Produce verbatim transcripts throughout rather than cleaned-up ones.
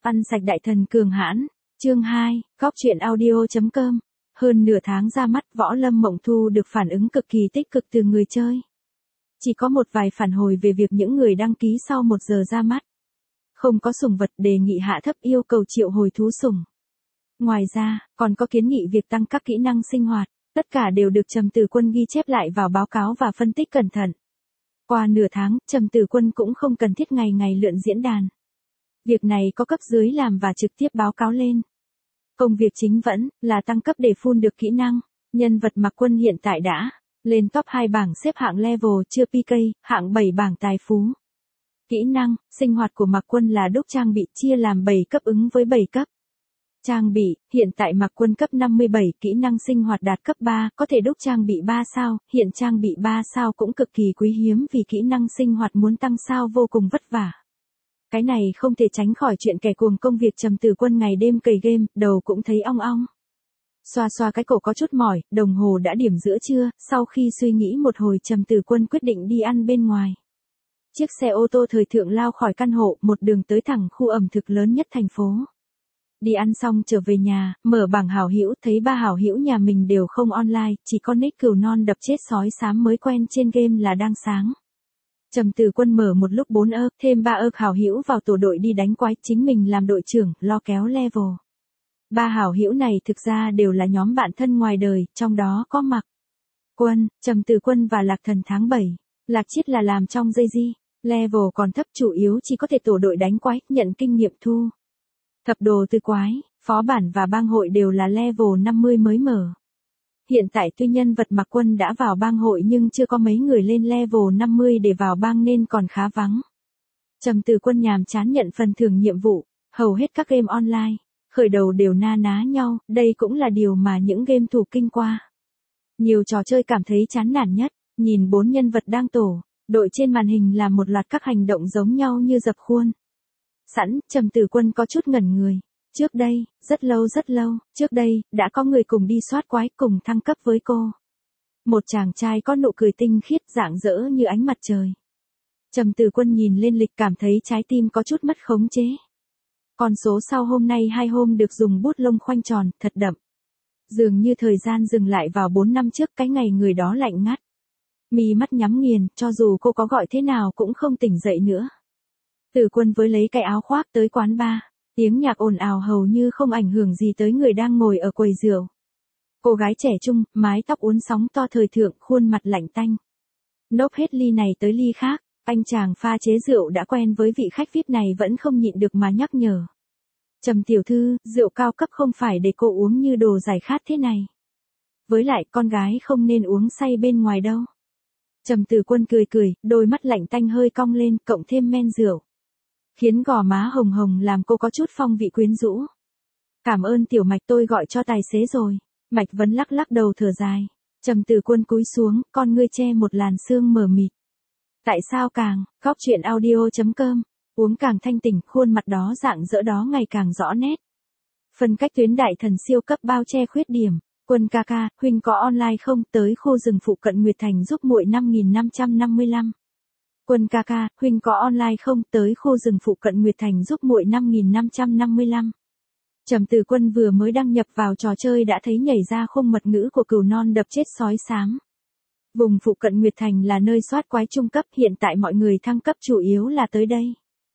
Ăn sạch đại thần cường hãn. Chương hai, góc truyện audio chấm com. Hơn nửa tháng ra mắt, Võ Lâm Mộng Thu được phản ứng cực kỳ tích cực từ người chơi. Chỉ có một vài phản hồi về việc những người đăng ký sau một giờ ra mắt không có sủng vật, đề nghị hạ thấp yêu cầu triệu hồi thú sủng. Ngoài ra, còn có kiến nghị việc tăng các kỹ năng sinh hoạt, tất cả đều được Trầm Tử Quân ghi chép lại vào báo cáo và phân tích cẩn thận. Qua nửa tháng, Trầm Tử Quân cũng không cần thiết ngày ngày lượn diễn đàn. Việc này có cấp dưới làm và trực tiếp báo cáo lên. Công việc chính vẫn là tăng cấp để full được kỹ năng. Nhân vật Mạc Quân hiện tại đã lên top hai bảng xếp hạng level chưa pê ca, hạng bảy bảng tài phú. Kỹ năng, sinh hoạt của Mạc Quân là đúc trang bị chia làm bảy cấp ứng với bảy cấp. Trang bị, hiện tại Mạc Quân cấp năm mươi bảy, kỹ năng sinh hoạt đạt cấp ba, có thể đúc trang bị ba sao, hiện trang bị ba sao cũng cực kỳ quý hiếm vì kỹ năng sinh hoạt muốn tăng sao vô cùng vất vả. Cái này không thể tránh khỏi chuyện kẻ cuồng công việc Trầm Tử Quân ngày đêm cày game, đầu cũng thấy ong ong. Xoa xoa cái cổ có chút mỏi, đồng hồ đã điểm giữa trưa, sau khi suy nghĩ một hồi Trầm Tử Quân quyết định đi ăn bên ngoài. Chiếc xe ô tô thời thượng lao khỏi căn hộ, một đường tới thẳng khu ẩm thực lớn nhất thành phố. Đi ăn xong trở về nhà, mở bảng hảo hữu, thấy ba hảo hữu nhà mình đều không online, chỉ có nick Cừu Non đập chết sói xám mới quen trên game là đang sáng. Trầm Tử Quân mở một lúc bốn ơ, thêm ba ơ hảo hữu vào tổ đội đi đánh quái, chính mình làm đội trưởng, lo kéo level. Ba hảo hữu này thực ra đều là nhóm bạn thân ngoài đời, trong đó có Mạc Quân, Trầm Tử Quân và Lạc Thần tháng bảy. Lạc Chiết là làm trong dây di, level còn thấp, chủ yếu chỉ có thể tổ đội đánh quái, nhận kinh nghiệm thu thập đồ từ quái, phó bản và bang hội đều là level năm mươi mới mở. Hiện tại tuy nhân vật Mạc Quân đã vào bang hội nhưng chưa có mấy người lên level năm mươi để vào bang nên còn khá vắng. Trầm Tử Quân nhàm chán nhận phần thưởng nhiệm vụ, hầu hết các game online, khởi đầu đều na ná nhau, đây cũng là điều mà những game thủ kinh qua. Nhiều trò chơi cảm thấy chán nản nhất, nhìn bốn nhân vật đang tổ, đội trên màn hình làm một loạt các hành động giống nhau như dập khuôn. Sẵn, Trầm Tử Quân có chút ngẩn người. Trước đây, rất lâu rất lâu, trước đây, đã có người cùng đi soát quái, cùng thăng cấp với cô. Một chàng trai có nụ cười tinh khiết, rạng rỡ như ánh mặt trời. Trầm Tử Quân nhìn lên lịch cảm thấy trái tim có chút mất khống chế. Con số sau hôm nay hai hôm được dùng bút lông khoanh tròn, thật đậm. Dường như thời gian dừng lại vào bốn năm trước, cái ngày người đó lạnh ngắt. Mi mắt nhắm nghiền, cho dù cô có gọi thế nào cũng không tỉnh dậy nữa. Tử Quân với lấy cái áo khoác tới quán bar. Tiếng nhạc ồn ào hầu như không ảnh hưởng gì tới người đang ngồi ở quầy rượu. Cô gái trẻ trung, mái tóc uốn sóng to thời thượng, khuôn mặt lạnh tanh. Nốc hết ly này tới ly khác, anh chàng pha chế rượu đã quen với vị khách vi ai pi này vẫn không nhịn được mà nhắc nhở. Trầm tiểu thư, rượu cao cấp không phải để cô uống như đồ giải khát thế này. Với lại con gái không nên uống say bên ngoài đâu. Trầm Tử Quân cười cười, đôi mắt lạnh tanh hơi cong lên, cộng thêm men rượu. Khiến gò má hồng hồng làm cô có chút phong vị quyến rũ. Cảm ơn tiểu Mạch, tôi gọi cho tài xế rồi. Mạch Vấn lắc lắc đầu thở dài. Trầm Tử Quân cúi xuống, con ngươi che một làn sương mờ mịt. Tại sao càng, góc truyện audio chấm com, uống càng thanh tỉnh, khuôn mặt đó rạng rỡ đó ngày càng rõ nét. Phân cách tuyến đại thần siêu cấp bao che khuyết điểm. Quân ca ca, huynh có online không, tới khu rừng phụ cận Nguyệt Thành giúp muội năm nghìn năm trăm năm mươi lăm. Quân ca ca, huynh có online không, tới khu rừng phụ cận Nguyệt Thành giúp muội năm nghìn năm trăm năm mươi lăm. Trầm Tử Quân vừa mới đăng nhập vào trò chơi đã thấy nhảy ra khung mật ngữ của Cừu Non đập chết sói xám. Vùng phụ cận Nguyệt Thành là nơi soát quái trung cấp, hiện tại mọi người thăng cấp chủ yếu là tới đây.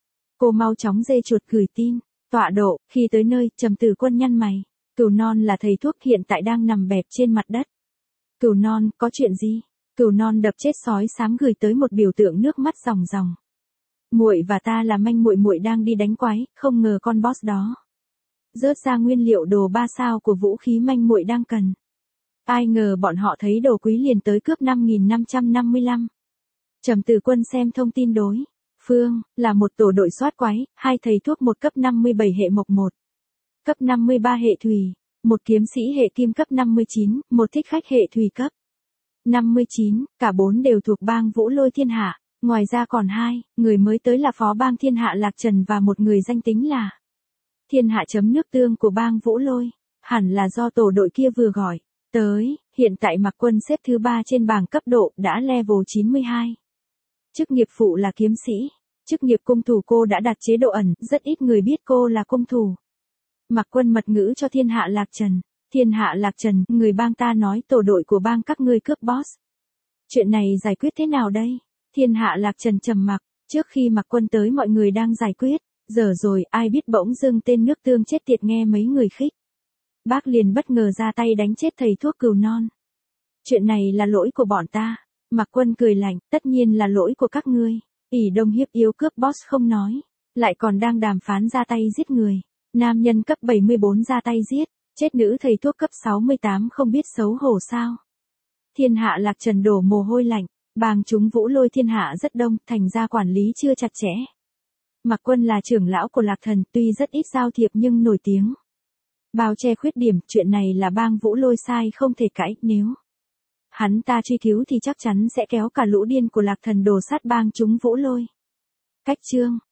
Cô mau chóng dê chuột gửi tin, tọa độ, khi tới nơi, Trầm Tử Quân nhăn mày. Cừu Non là thầy thuốc hiện tại đang nằm bẹp trên mặt đất. Cừu Non, có chuyện gì? Cừu Non đập chết sói xám gửi tới một biểu tượng nước mắt ròng ròng. Muội và ta là manh muội muội đang đi đánh quái, không ngờ con boss đó rớt ra nguyên liệu đồ ba sao của vũ khí manh muội đang cần. Ai ngờ bọn họ thấy đồ quý liền tới cướp năm nghìn năm trăm năm mươi lăm. Trầm Tử Quân xem thông tin đối phương là một tổ đội soát quái, hai thầy thuốc một cấp năm mươi bảy hệ mộc một, cấp năm mươi ba hệ thủy, một kiếm sĩ hệ kim cấp năm mươi chín, một thích khách hệ thủy cấp năm mươi chín, cả bốn đều thuộc bang Vũ Lôi Thiên Hạ, ngoài ra còn hai người mới tới là phó bang Thiên Hạ Lạc Trần và một người danh tính là Thiên Hạ chấm nước tương của bang Vũ Lôi, hẳn là do tổ đội kia vừa gọi tới. Hiện tại Mạc Quân xếp thứ ba trên bảng cấp độ, đã level chín mươi hai. Chức nghiệp phụ là kiếm sĩ, Chức nghiệp cung thủ cô đã đặt chế độ ẩn, rất ít người biết cô là cung thủ. Mạc Quân mật ngữ cho thiên hạ Lạc Trần. Thiên hạ Lạc Trần, người bang ta nói tổ đội của bang các ngươi cướp boss. Chuyện này giải quyết thế nào đây? Thiên hạ Lạc Trần trầm mặc, trước khi Mạc Quân tới mọi người đang giải quyết, giờ rồi ai biết bỗng dưng tên nước tương chết tiệt nghe mấy người khích. Bác liền bất ngờ ra tay đánh chết thầy thuốc cừu non. Chuyện này là lỗi của bọn ta. Mạc Quân cười lạnh, tất nhiên là lỗi của các ngươi. ỷ đông hiếp yếu cướp boss không nói, lại còn đang đàm phán ra tay giết người. Nam nhân cấp bảy mươi bốn ra tay giết, chết nữ thầy thuốc cấp sáu mươi tám không biết xấu hổ sao. Thiên hạ Lạc Trần đổ mồ hôi lạnh, bang chúng Vũ Lôi thiên hạ rất đông, thành ra quản lý chưa chặt chẽ. Mạc Quân là trưởng lão của Lạc Thần, tuy rất ít giao thiệp nhưng nổi tiếng. Bao che khuyết điểm, chuyện này là bang Vũ Lôi sai không thể cãi, nếu hắn ta truy cứu thì chắc chắn sẽ kéo cả lũ điên của Lạc Thần đổ sát bang chúng Vũ Lôi. Cách chương